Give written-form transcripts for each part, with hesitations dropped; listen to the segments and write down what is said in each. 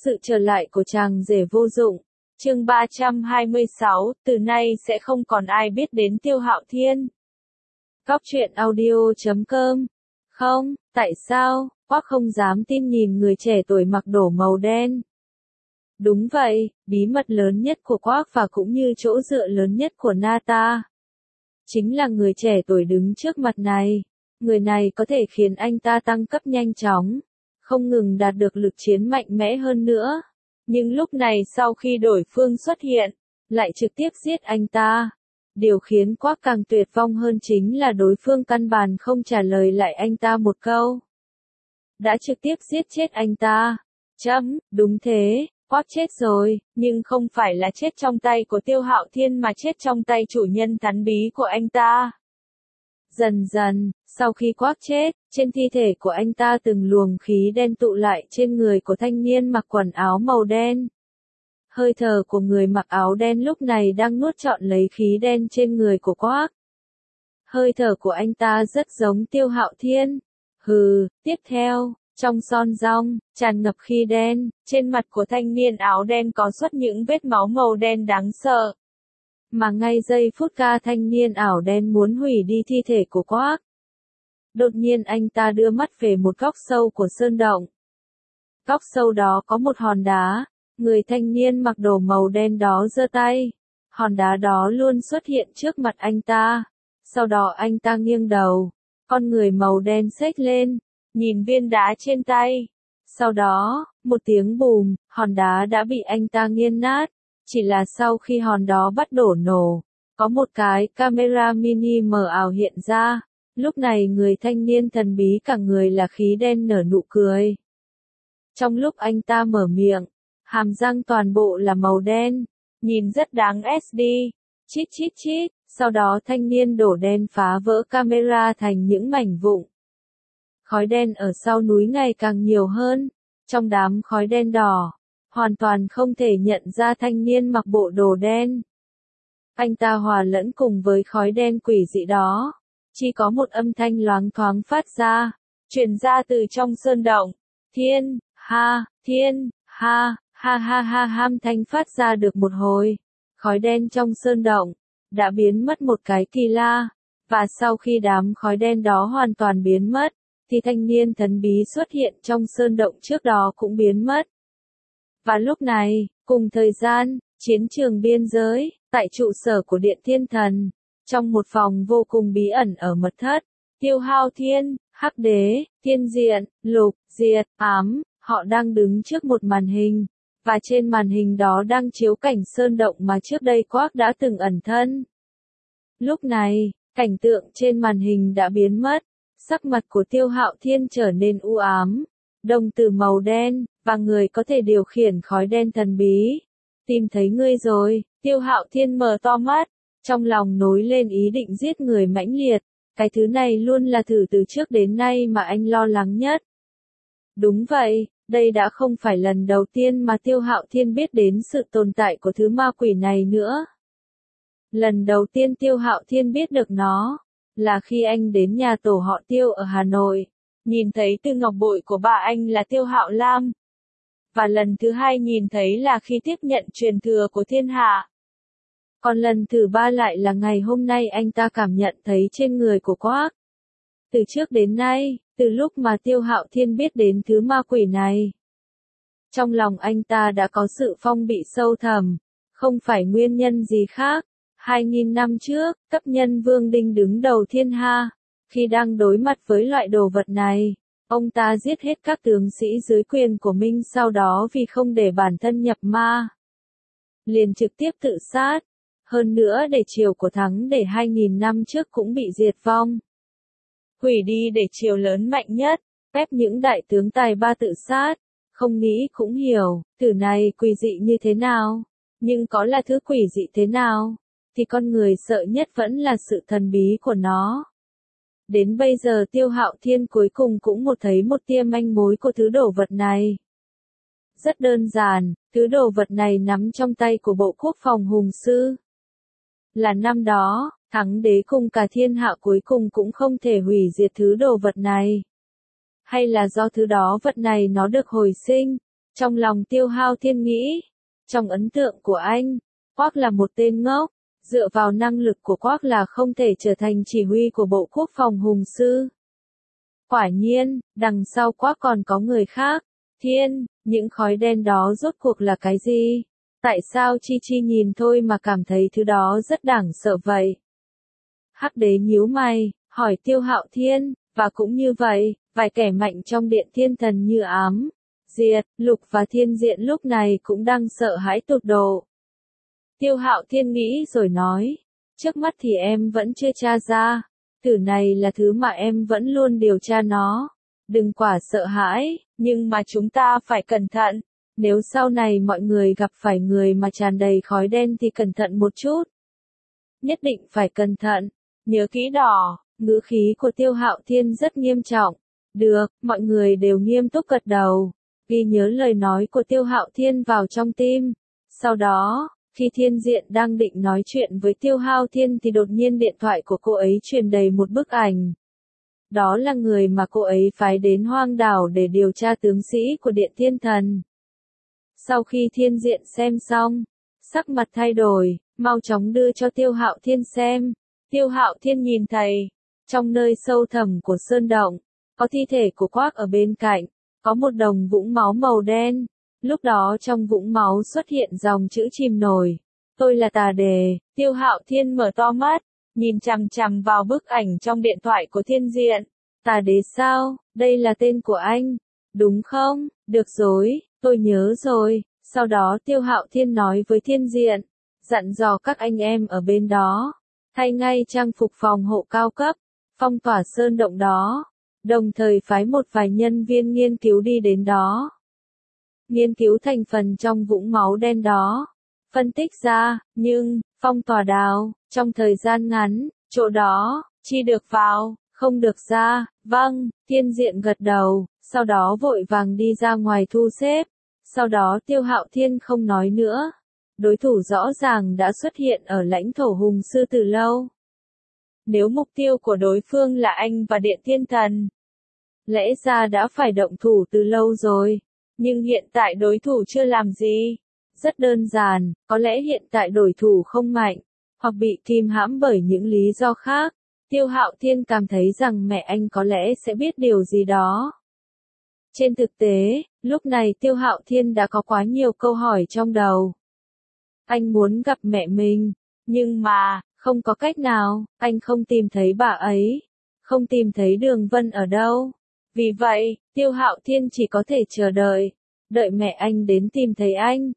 Sự trở lại của chàng rể vô dụng. Chương 326, từ nay sẽ không còn ai biết đến Tiêu Hạo Thiên. Góc truyện audio.com. Không, tại sao? Quác không dám tin nhìn người trẻ tuổi mặc đồ màu đen. Đúng vậy, bí mật lớn nhất của Quác và cũng như chỗ dựa lớn nhất của Nata. Chính là người trẻ tuổi đứng trước mặt này. Người này có thể khiến anh ta tăng cấp nhanh chóng, không ngừng đạt được lực chiến mạnh mẽ hơn nữa. Nhưng lúc này sau khi đối phương xuất hiện, lại trực tiếp giết anh ta. Điều khiến Quác càng tuyệt vong hơn chính là đối phương căn bản không trả lời lại anh ta một câu. Đã trực tiếp giết chết anh ta. Đúng thế, Quác chết rồi, nhưng không phải là chết trong tay của Tiêu Hạo Thiên mà chết trong tay chủ nhân thánh bí của anh ta. Dần dần, sau khi Quác chết, trên thi thể của anh ta từng luồng khí đen tụ lại trên người của thanh niên mặc quần áo màu đen. Hơi thở của người mặc áo đen lúc này đang nuốt trọn lấy khí đen trên người của Quác. Hơi thở của anh ta rất giống Tiêu Hạo Thiên. Tiếp theo, trong son rong, tràn ngập khí đen, trên mặt của thanh niên áo đen có xuất những vết máu màu đen đáng sợ. Mà ngay giây phút ca thanh niên ảo đen muốn hủy đi thi thể của Quác. Đột nhiên anh ta đưa mắt về một góc sâu của sơn động. Góc sâu đó có một hòn đá, người thanh niên mặc đồ màu đen đó giơ tay. Hòn đá đó luôn xuất hiện trước mặt anh ta. Sau đó anh ta nghiêng đầu, con người màu đen xếch lên, nhìn viên đá trên tay. Sau đó, một tiếng bùm, hòn đá đã bị anh ta nghiền nát. Chỉ là sau khi hòn đó bắt đổ nổ, có một cái camera mini mờ ảo hiện ra. Lúc này người thanh niên thần bí cả người là khí đen nở nụ cười. Trong lúc anh ta mở miệng, hàm răng toàn bộ là màu đen, nhìn rất đáng SD. Chít chít chít, sau đó thanh niên đổ đen phá vỡ camera thành những mảnh vụn. Khói đen ở sau núi ngày càng nhiều hơn, trong đám khói đen đỏ. Hoàn toàn không thể nhận ra thanh niên mặc bộ đồ đen. Anh ta hòa lẫn cùng với khói đen quỷ dị đó. Chỉ có một âm thanh loáng thoáng phát ra, truyền ra từ trong sơn động. Thiên, ha, âm thanh phát ra được một hồi. Khói đen trong sơn động đã biến mất một cái kỳ la. Và sau khi đám khói đen đó hoàn toàn biến mất, thì thanh niên thần bí xuất hiện trong sơn động trước đó cũng biến mất. Và lúc này, cùng thời gian, chiến trường biên giới, tại trụ sở của Điện Thiên Thần, trong một phòng vô cùng bí ẩn ở mật thất, Tiêu Hạo Thiên, Hắc Đế, Thiên Diện, Lục, Diệt, Ám, họ đang đứng trước một màn hình, và trên màn hình đó đang chiếu cảnh sơn động mà trước đây Quác đã từng ẩn thân. Lúc này, cảnh tượng trên màn hình đã biến mất, sắc mặt của Tiêu Hạo Thiên trở nên u ám, đồng tử màu đen, và người có thể điều khiển khói đen thần bí. Tìm thấy ngươi rồi, Tiêu Hạo Thiên mở to mắt, trong lòng nổi lên ý định giết người mãnh liệt. Cái thứ này luôn là thử từ trước đến nay mà anh lo lắng nhất. Đúng vậy, đây đã không phải lần đầu tiên mà Tiêu Hạo Thiên biết đến sự tồn tại của thứ ma quỷ này nữa. Lần đầu tiên Tiêu Hạo Thiên biết được nó, là khi anh đến nhà tổ họ Tiêu ở Hà Nội, nhìn thấy từ ngọc bội của bà anh là Tiêu Hạo Lam. Và lần thứ hai nhìn thấy là khi tiếp nhận truyền thừa của thiên hạ. Còn lần thứ ba lại là ngày hôm nay anh ta cảm nhận thấy trên người của Quác. Từ trước đến nay, từ lúc mà Tiêu Hạo Thiên biết đến thứ ma quỷ này, trong lòng anh ta đã có sự phong bị sâu thẳm, không phải nguyên nhân gì khác. 2000 năm trước, cấp nhân Vương Đinh đứng đầu thiên hạ, khi đang đối mặt với loại đồ vật này. Ông ta giết hết các tướng sĩ dưới quyền của Minh, sau đó vì không để bản thân nhập ma, liền trực tiếp tự sát. Hơn nữa để triều của Thắng để 2000 năm trước cũng bị diệt vong. Hủy đi để triều lớn mạnh nhất, ép những đại tướng tài ba tự sát. Không nghĩ cũng hiểu, thứ này quỷ dị như thế nào. Nhưng có là thứ quỷ dị thế nào, thì con người sợ nhất vẫn là sự thần bí của nó. Đến bây giờ Tiêu Hạo Thiên cuối cùng cũng thấy một tia manh mối của thứ đồ vật này. Rất đơn giản, thứ đồ vật này nắm trong tay của Bộ Quốc phòng Hùng Sư. Là năm đó, Thắng Đế cùng cả thiên hạ cuối cùng cũng không thể hủy diệt thứ đồ vật này. Hay là do thứ đó vật này nó được hồi sinh, Trong lòng Tiêu Hao Thiên nghĩ, trong ấn tượng của anh, Quác là một tên ngốc, dựa vào năng lực của Quác là không thể trở thành chỉ huy của Bộ Quốc phòng Hùng Sư. Quả nhiên, đằng sau Quác còn có người khác. Thiên, những khói đen đó rốt cuộc là cái gì? Tại sao Chi Chi nhìn thôi mà cảm thấy thứ đó rất đáng sợ vậy? Hắc đế nhíu mày, hỏi Tiêu Hạo Thiên, và cũng như vậy, vài kẻ mạnh trong điện thiên thần như ám, diệt, Lục và Thiên Diện lúc này cũng đang sợ hãi tột độ. Tiêu Hạo Thiên nghĩ rồi nói, trước mắt thì em vẫn chưa tra ra, thử này là thứ mà em vẫn luôn điều tra nó. Đừng quả sợ hãi, nhưng mà chúng ta phải cẩn thận. Nếu sau này mọi người gặp phải người mà tràn đầy khói đen thì cẩn thận một chút. Nhất định phải cẩn thận. Nhớ kỹ đỏ, ngữ khí của Tiêu Hạo Thiên rất nghiêm trọng. Được, mọi người đều nghiêm túc gật đầu. Ghi nhớ lời nói của Tiêu Hạo Thiên vào trong tim. Sau đó, khi Thiên Diện đang định nói chuyện với Tiêu Hạo Thiên thì đột nhiên điện thoại của cô ấy truyền đầy một bức ảnh. Đó là người mà cô ấy phái đến hoang đảo để điều tra tướng sĩ của Điện Thiên Thần. Sau khi Thiên Diện xem xong, sắc mặt thay đổi, mau chóng đưa cho Tiêu Hạo Thiên xem. Tiêu Hạo Thiên nhìn thấy, trong nơi sâu thẳm của sơn động, có thi thể của Quác ở bên cạnh, có một đồng vũng máu màu đen. Lúc đó trong vũng máu xuất hiện dòng chữ chìm nổi. Tôi là Tà Đề. Tiêu Hạo Thiên mở to mắt, nhìn chằm chằm vào bức ảnh trong điện thoại của Thiên Diện. Tà Đế sao? Đây là tên của anh, đúng không? Được rồi, tôi nhớ rồi. Sau đó Tiêu Hạo Thiên nói với Thiên Diện, dặn dò các anh em ở bên đó, thay ngay trang phục phòng hộ cao cấp, phong tỏa sơn động đó, đồng thời phái một vài nhân viên nghiên cứu đi đến đó. Nghiên cứu thành phần trong vũng máu đen đó, phân tích ra, nhưng, phong tỏa đào, trong thời gian ngắn, chỗ đó, chỉ được vào, không được ra. Vâng, Thiên Diện gật đầu, sau đó vội vàng đi ra ngoài thu xếp. Sau đó Tiêu Hạo Thiên không nói nữa. Đối thủ rõ ràng đã xuất hiện ở lãnh thổ Hùng Sư từ lâu. Nếu mục tiêu của đối phương là anh và Điện Thiên Thần, lẽ ra đã phải động thủ từ lâu rồi. Nhưng hiện tại đối thủ chưa làm gì. Rất đơn giản, có lẽ hiện tại đối thủ không mạnh, hoặc bị kìm hãm bởi những lý do khác. Tiêu Hạo Thiên cảm thấy rằng mẹ anh có lẽ sẽ biết điều gì đó. Trên thực tế, lúc này Tiêu Hạo Thiên đã có quá nhiều câu hỏi trong đầu. Anh muốn gặp mẹ mình, nhưng mà, không có cách nào, anh không tìm thấy bà ấy, không tìm thấy Đường Vân ở đâu. Vì vậy, Tiêu Hạo Thiên chỉ có thể chờ đợi, đợi mẹ anh đến tìm thấy anh.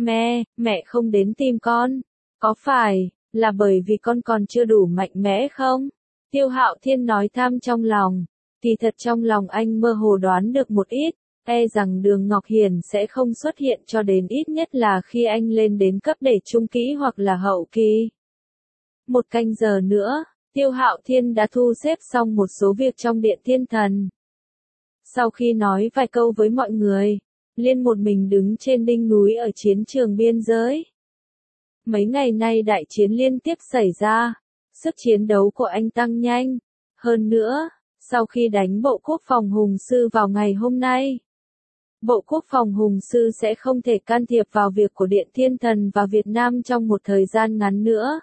Mẹ không đến tìm con, có phải là bởi vì con còn chưa đủ mạnh mẽ không? Tiêu Hạo Thiên nói tham trong lòng, kỳ thật trong lòng anh mơ hồ đoán được một ít, rằng Đường Ngọc Hiền sẽ không xuất hiện cho đến ít nhất là khi anh lên đến cấp để trung kỹ hoặc là hậu kỳ. Một canh giờ nữa, Tiêu Hạo Thiên đã thu xếp xong một số việc trong Điện Thiên Thần. Sau khi nói vài câu với mọi người, Liên một mình đứng trên đỉnh núi ở chiến trường biên giới. Mấy ngày nay đại chiến liên tiếp xảy ra, sức chiến đấu của anh tăng nhanh. Hơn nữa, sau khi đánh Bộ Quốc phòng Hùng Sư vào ngày hôm nay, Bộ Quốc phòng Hùng Sư sẽ không thể can thiệp vào việc của Điện Thiên Thần và Việt Nam trong một thời gian ngắn nữa.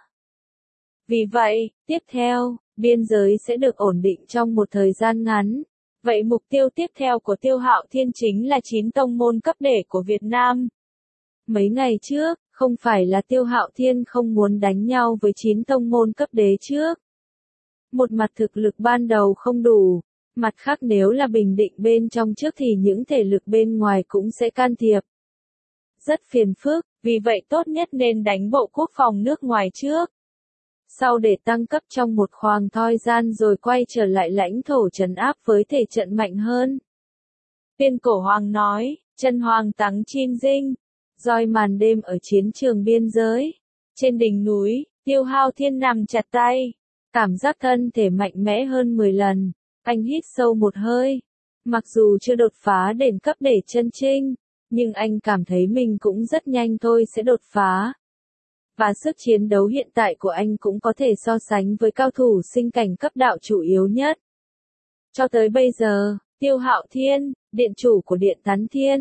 Vì vậy, tiếp theo, biên giới sẽ được ổn định trong một thời gian ngắn. Vậy mục tiêu tiếp theo của Tiêu Hạo Thiên chính là 9 tông môn cấp đế của Việt Nam. Mấy ngày trước, không phải là Tiêu Hạo Thiên không muốn đánh nhau với 9 tông môn cấp đế trước. Một mặt thực lực ban đầu không đủ, mặt khác nếu là bình định bên trong trước thì những thể lực bên ngoài cũng sẽ can thiệp. Rất phiền phức, vì vậy tốt nhất nên đánh Bộ Quốc phòng nước ngoài trước. Sau để tăng cấp trong một khoảng thời gian rồi quay trở lại lãnh thổ trấn áp với thể trận mạnh hơn. Tiên Cổ Hoàng nói, chân hoàng táng chin dinh, roi màn đêm ở chiến trường biên giới. Trên đỉnh núi, Tiêu Hạo Thiên nằm chặt tay, cảm giác thân thể mạnh mẽ hơn 10 lần. Anh hít sâu một hơi. Mặc dù chưa đột phá đến cấp để chân trinh, nhưng anh cảm thấy mình cũng rất nhanh thôi sẽ đột phá. Và sức chiến đấu hiện tại của anh cũng có thể so sánh với cao thủ sinh cảnh cấp đạo chủ yếu nhất. Cho tới bây giờ, Tiêu Hạo Thiên, điện chủ của Điện Thánh Thiên,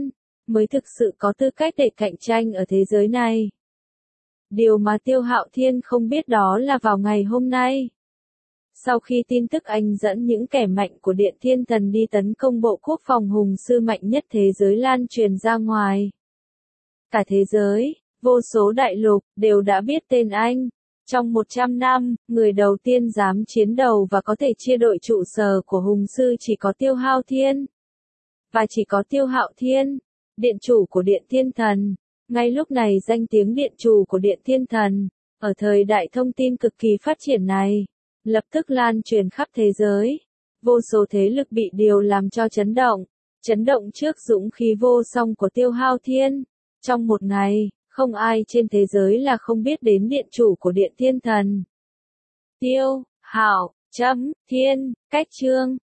mới thực sự có tư cách để cạnh tranh ở thế giới này. Điều mà Tiêu Hạo Thiên không biết đó là vào ngày hôm nay, sau khi tin tức anh dẫn những kẻ mạnh của Điện Thiên Thần đi tấn công Bộ Quốc phòng hùng sư mạnh nhất thế giới lan truyền ra ngoài, cả thế giới, vô số đại lục, đều đã biết tên anh. Trong 100 năm, người đầu tiên dám chiến đầu và có thể chia đội trụ sở của hùng sư chỉ có Tiêu Hạo Thiên. Và chỉ có Tiêu Hạo Thiên, điện chủ của Điện Thiên Thần. Ngay lúc này danh tiếng điện chủ của Điện Thiên Thần, ở thời đại thông tin cực kỳ phát triển này, lập tức lan truyền khắp thế giới. Vô số thế lực bị điều làm cho chấn động trước dũng khí vô song của Tiêu Hạo Thiên. Trong một ngày, không ai trên thế giới là không biết đến điện chủ của Điện Thiên Thần. Tiêu Hạo Thiên, cách chương